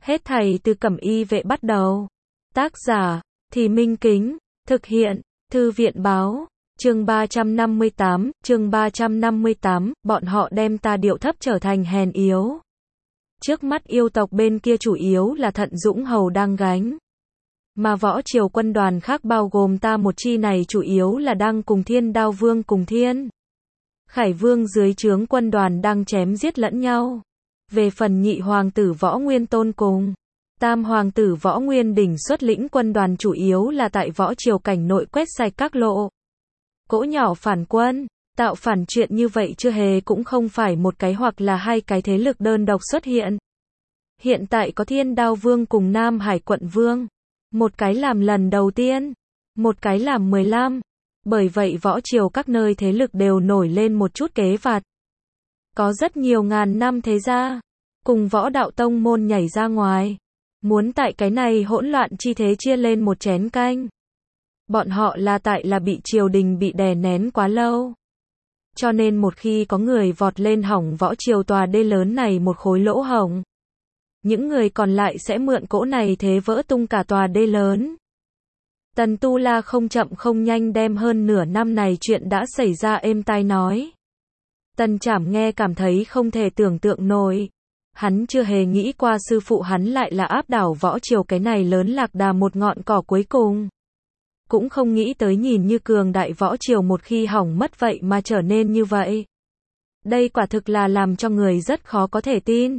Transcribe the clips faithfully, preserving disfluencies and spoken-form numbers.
Hết thảy từ Cẩm Y vệ bắt đầu. Tác giả, Thì Minh Kính, thực hiện, Thư viện báo, chương ba trăm năm mươi tám, chương ba trăm năm mươi tám, bọn họ đem ta điệu thấp trở thành hèn yếu. Trước mắt yêu tộc bên kia chủ yếu là Thận Dũng Hầu đang gánh. Mà võ triều quân đoàn khác bao gồm ta một chi này chủ yếu là đang cùng Thiên Đao Vương cùng Thiên Khải Vương dưới trướng quân đoàn đang chém giết lẫn nhau. Về phần nhị hoàng tử Võ Nguyên Tôn cùng tam hoàng tử Võ Nguyên Đỉnh xuất lĩnh quân đoàn chủ yếu là tại võ triều cảnh nội quét sạch các lộ cỗ nhỏ phản quân. Tạo phản chuyện như vậy chưa hề cũng không phải một cái hoặc là hai cái thế lực đơn độc xuất hiện. Hiện tại có Thiên Đao Vương cùng Nam Hải Quận Vương. Một cái làm lần đầu tiên, một cái làm mười lăm. Bởi vậy võ triều các nơi thế lực đều nổi lên một chút kế vặt. Có rất nhiều ngàn năm thế gia, cùng võ đạo tông môn nhảy ra ngoài. Muốn tại cái này hỗn loạn chi thế chia lên một chén canh. Bọn họ là tại là bị triều đình bị đè nén quá lâu. Cho nên một khi có người vọt lên hỏng võ triều tòa đê lớn này một khối lỗ hổng, những người còn lại sẽ mượn cỗ này thế vỡ tung cả tòa đê lớn. Tần Tu La không chậm không nhanh đem hơn nửa năm này chuyện đã xảy ra êm tai nói. Tần Trảm nghe cảm thấy không thể tưởng tượng nổi. Hắn chưa hề nghĩ qua sư phụ hắn lại là áp đảo võ triều cái này lớn lạc đà một ngọn cỏ cuối cùng. Cũng không nghĩ tới nhìn như cường đại võ triều một khi hỏng mất vậy mà trở nên như vậy. Đây quả thực là làm cho người rất khó có thể tin.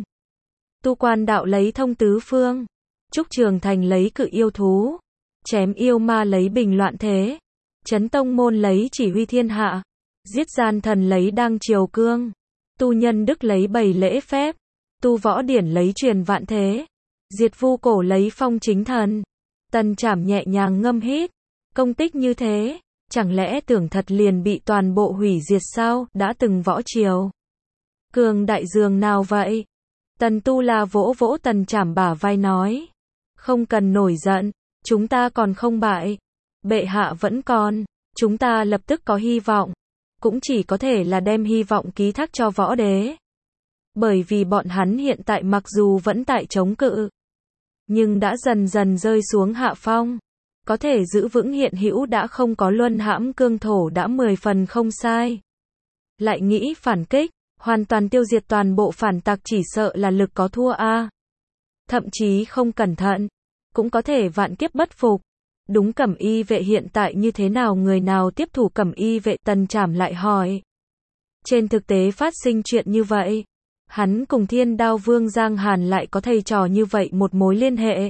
Tu Quan Đạo lấy thông tứ phương, Trúc Trường Thành lấy cự yêu thú, chém yêu ma lấy bình loạn thế, Chấn Tông Môn lấy chỉ huy thiên hạ, giết gian thần lấy đang triều cương, Tu Nhân Đức lấy bày lễ phép, Tu Võ Điển lấy truyền vạn thế, diệt vu cổ lấy phong chính thần. Tần Trảm nhẹ nhàng ngâm hít, công tích như thế, chẳng lẽ tưởng thật liền bị toàn bộ hủy diệt sao? Đã từng võ triều cường đại dường nào vậy? Tần Tu La vỗ vỗ Tần Trảm bả vai nói, không cần nổi giận, chúng ta còn không bại, bệ hạ vẫn còn, chúng ta lập tức có hy vọng, cũng chỉ có thể là đem hy vọng ký thác cho võ đế. Bởi vì bọn hắn hiện tại mặc dù vẫn tại chống cự, nhưng đã dần dần rơi xuống hạ phong, có thể giữ vững hiện hữu đã không có luân hãm cương thổ đã mười phần không sai. Lại nghĩ phản kích, hoàn toàn tiêu diệt toàn bộ phản tặc chỉ sợ là lực có thua a. Thậm chí không cẩn thận, cũng có thể vạn kiếp bất phục. Đúng Cẩm Y vệ hiện tại như thế nào, người nào tiếp thủ Cẩm Y vệ? Tần Trảm lại hỏi. Trên thực tế phát sinh chuyện như vậy, hắn cùng Thiên Đao Vương Giang Hàn lại có thầy trò như vậy một mối liên hệ.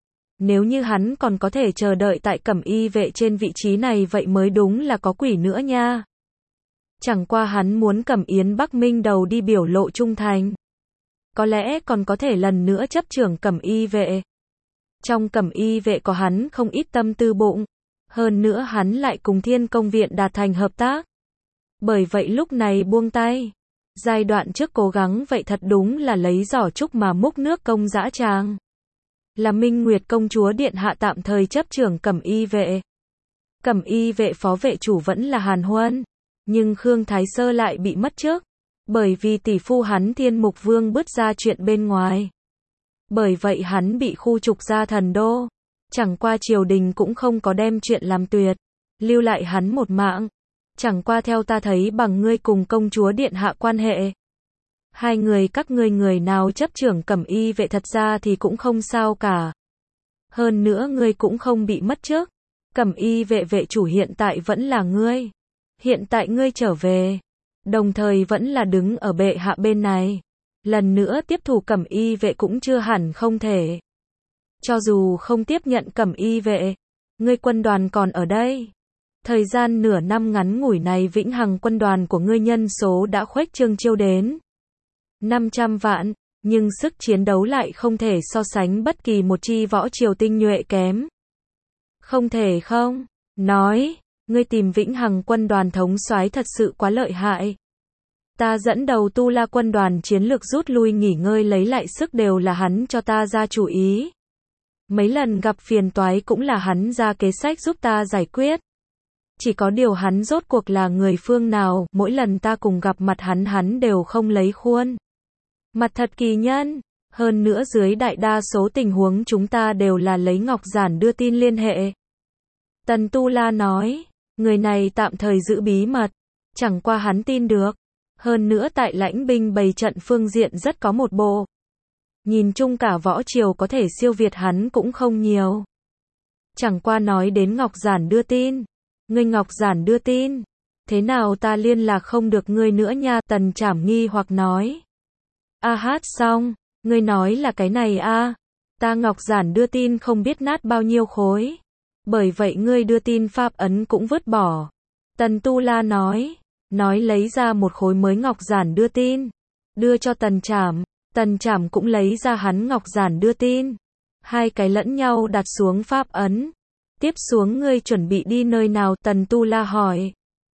Nếu như hắn còn có thể chờ đợi tại Cẩm Y vệ trên vị trí này vậy mới đúng là có quỷ nữa nha. Chẳng qua hắn muốn Cẩm Yến Bắc Minh đầu đi biểu lộ trung thành. Có lẽ còn có thể lần nữa chấp trưởng Cẩm Y vệ. Trong Cẩm Y vệ có hắn không ít tâm tư bụng. Hơn nữa hắn lại cùng Thiên Công viện đạt thành hợp tác. Bởi vậy lúc này buông tay. Giai đoạn trước cố gắng vậy thật đúng là lấy giỏ trúc mà múc nước công dã tràng. Là Minh Nguyệt công chúa điện hạ tạm thời chấp trưởng Cẩm Y vệ. Cẩm Y vệ phó vệ chủ vẫn là Hàn Huân. Nhưng Khương Thái Sơ lại bị mất trước. Bởi vì tỷ phu hắn Thiên Mục Vương bứt ra chuyện bên ngoài. Bởi vậy hắn bị khu trục ra thần đô. Chẳng qua triều đình cũng không có đem chuyện làm tuyệt. Lưu lại hắn một mạng. Chẳng qua theo ta thấy bằng ngươi cùng công chúa điện hạ quan hệ. Hai người các ngươi người nào chấp trưởng Cẩm Y vệ thật ra thì cũng không sao cả. Hơn nữa ngươi cũng không bị mất trước. Cẩm Y vệ vệ chủ hiện tại vẫn là ngươi. Hiện tại ngươi trở về. Đồng thời vẫn là đứng ở bệ hạ bên này. Lần nữa tiếp thủ Cẩm Y vệ cũng chưa hẳn không thể. Cho dù không tiếp nhận Cẩm Y vệ, ngươi quân đoàn còn ở đây. Thời gian nửa năm ngắn ngủi này vĩnh hằng quân đoàn của ngươi nhân số đã khuếch trương chiêu đến năm trăm vạn, nhưng sức chiến đấu lại không thể so sánh bất kỳ một chi võ triều tinh nhuệ kém. Không thể không? Nói, ngươi tìm vĩnh hằng quân đoàn thống soái thật sự quá lợi hại. Ta dẫn đầu Tu La quân đoàn chiến lược rút lui nghỉ ngơi lấy lại sức đều là hắn cho ta ra chủ ý. Mấy lần gặp phiền toái cũng là hắn ra kế sách giúp ta giải quyết. Chỉ có điều hắn rốt cuộc là người phương nào, mỗi lần ta cùng gặp mặt hắn hắn đều không lấy khuôn mặt thật kỳ nhân. Hơn nữa dưới đại đa số tình huống chúng ta đều là lấy Ngọc Giản đưa tin liên hệ. Tần Tu La nói, người này tạm thời giữ bí mật, chẳng qua hắn tin được. Hơn nữa tại lãnh binh bày trận phương diện rất có một bộ. Nhìn chung cả võ triều có thể siêu việt hắn cũng không nhiều. Chẳng qua nói đến Ngọc Giản đưa tin. Ngươi Ngọc Giản đưa tin. Thế nào ta liên lạc không được ngươi nữa nha, Tần Trảm nghi hoặc nói. A hát xong, ngươi nói là cái này a? Ta Ngọc Giản đưa tin không biết nát bao nhiêu khối. Bởi vậy ngươi đưa tin pháp ấn cũng vứt bỏ. Tần Tu La nói. Nói lấy ra một khối mới Ngọc Giản đưa tin. Đưa cho Tần Trảm. Tần Trảm cũng lấy ra hắn Ngọc Giản đưa tin. Hai cái lẫn nhau đặt xuống pháp ấn. Tiếp xuống ngươi chuẩn bị đi nơi nào? Tần Tu La hỏi.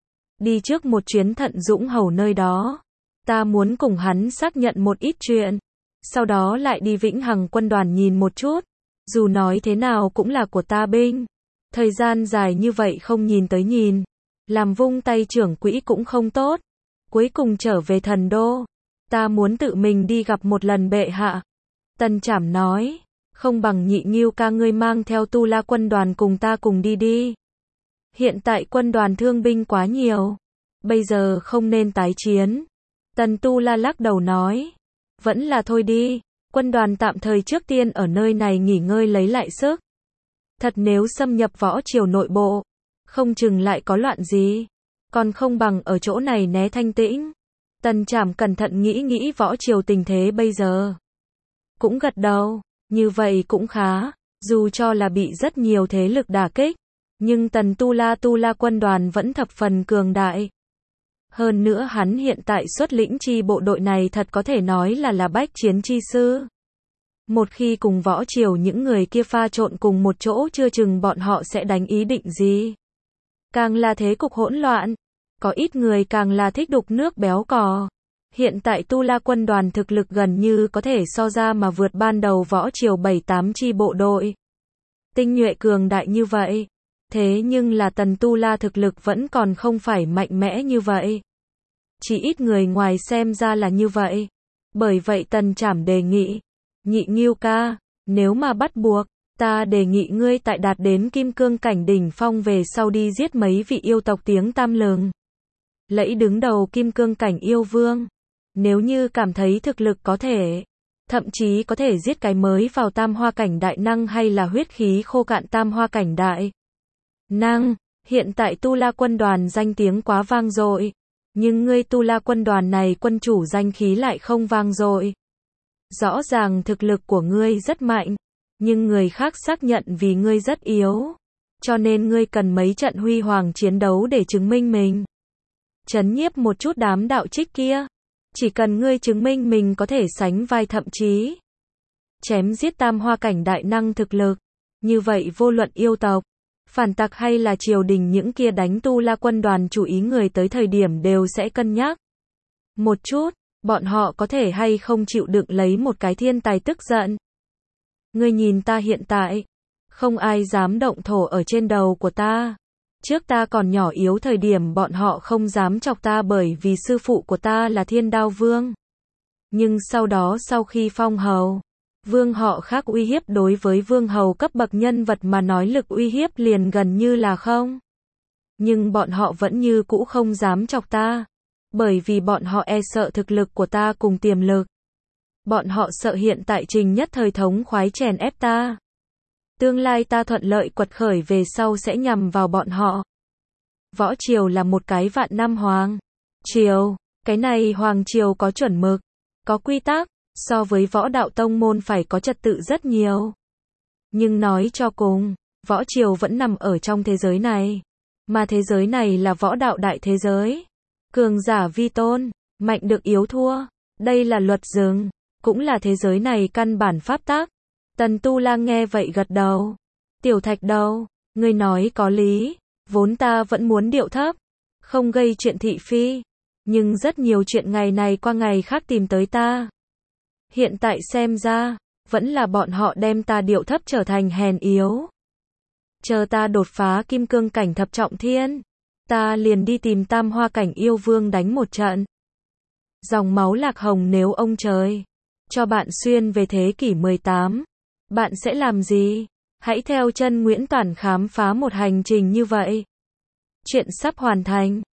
Đi trước một chuyến Thận Dũng Hầu nơi đó. Ta muốn cùng hắn xác nhận một ít chuyện. Sau đó lại đi Vĩnh Hằng quân đoàn nhìn một chút. Dù nói thế nào cũng là của ta binh. Thời gian dài như vậy không nhìn tới nhìn. Làm vung tay trưởng quỹ cũng không tốt. Cuối cùng trở về thần đô. Ta muốn tự mình đi gặp một lần bệ hạ. Tần Trảm nói. Không bằng Nhị Ngưu ca ngươi mang theo Tu La quân đoàn cùng ta cùng đi đi. Hiện tại quân đoàn thương binh quá nhiều. Bây giờ không nên tái chiến. Tần Tu La lắc đầu nói. Vẫn là thôi đi. Quân đoàn tạm thời trước tiên ở nơi này nghỉ ngơi lấy lại sức. Thật nếu xâm nhập võ triều nội bộ. Không chừng lại có loạn gì. Còn không bằng ở chỗ này né thanh tĩnh. Tần Trảm cẩn thận nghĩ nghĩ võ triều tình thế bây giờ. Cũng gật đầu. Như vậy cũng khá. Dù cho là bị rất nhiều thế lực đả kích. Nhưng Tần Tu La Tu La quân đoàn vẫn thập phần cường đại. Hơn nữa hắn hiện tại xuất lĩnh chi bộ đội này thật có thể nói là là bách chiến chi sư. Một khi cùng võ triều những người kia pha trộn cùng một chỗ chưa chừng bọn họ sẽ đánh ý định gì. Càng là thế cục hỗn loạn. Có ít người càng là thích đục nước béo cò. Hiện tại Tu La quân đoàn thực lực gần như có thể so ra mà vượt ban đầu võ triều bảy tám chi bộ đội. Tinh nhuệ cường đại như vậy. Thế nhưng là Tần Tu La thực lực vẫn còn không phải mạnh mẽ như vậy. Chỉ ít người ngoài xem ra là như vậy. Bởi vậy Tần Trảm đề nghị. Nhị Ngưu ca, nếu mà bắt buộc, ta đề nghị ngươi tại đạt đến kim cương cảnh đỉnh phong về sau đi giết mấy vị yêu tộc tiếng tam lừng. Lẫy đứng đầu kim cương cảnh yêu vương. Nếu như cảm thấy thực lực có thể, thậm chí có thể giết cái mới vào tam hoa cảnh đại năng hay là huyết khí khô cạn tam hoa cảnh đại năng. Hiện tại Tu La quân đoàn danh tiếng quá vang dội. Nhưng ngươi Tu La quân đoàn này quân chủ danh khí lại không vang dội. Rõ ràng thực lực của ngươi rất mạnh. Nhưng người khác xác nhận vì ngươi rất yếu. Cho nên ngươi cần mấy trận huy hoàng chiến đấu để chứng minh mình. Trấn nhiếp một chút đám đạo trích kia. Chỉ cần ngươi chứng minh mình có thể sánh vai thậm chí chém giết tam hoa cảnh đại năng thực lực. Như vậy vô luận yêu tộc, phản tặc hay là triều đình những kia đánh Tu La quân đoàn chủ ý người tới thời điểm đều sẽ cân nhắc một chút, bọn họ có thể hay không chịu đựng lấy một cái thiên tài tức giận. Ngươi nhìn ta hiện tại, không ai dám động thổ ở trên đầu của ta. Trước ta còn nhỏ yếu thời điểm bọn họ không dám chọc ta bởi vì sư phụ của ta là Thiên Đao Vương. Nhưng sau đó sau khi phong hầu, vương họ khác uy hiếp đối với vương hầu cấp bậc nhân vật mà nói lực uy hiếp liền gần như là không. Nhưng bọn họ vẫn như cũ không dám chọc ta. Bởi vì bọn họ e sợ thực lực của ta cùng tiềm lực. Bọn họ sợ hiện tại Trình Nhất thời thống khoái chèn ép ta. Tương lai ta thuận lợi quật khởi về sau sẽ nhằm vào bọn họ. Võ triều là một cái vạn năm hoàng triều. Cái này hoàng triều có chuẩn mực, có quy tắc, so với võ đạo tông môn phải có trật tự rất nhiều. Nhưng nói cho cùng, võ triều vẫn nằm ở trong thế giới này. Mà thế giới này là võ đạo đại thế giới. Cường giả vi tôn, mạnh được yếu thua. Đây là luật rừng, cũng là thế giới này căn bản pháp tắc. Tần Tu La nghe vậy gật đầu. Tiểu Thạch Đầu, ngươi nói có lý, vốn ta vẫn muốn điệu thấp, không gây chuyện thị phi. Nhưng rất nhiều chuyện ngày này qua ngày khác tìm tới ta. Hiện tại xem ra, vẫn là bọn họ đem ta điệu thấp trở thành hèn yếu. Chờ ta đột phá kim cương cảnh thập trọng thiên, ta liền đi tìm tam hoa cảnh yêu vương đánh một trận. Dòng máu Lạc Hồng nếu ông trời cho bạn xuyên về thế kỷ mười tám. Bạn sẽ làm gì? Hãy theo chân Nguyễn Toản khám phá một hành trình như vậy. Chuyện sắp hoàn thành.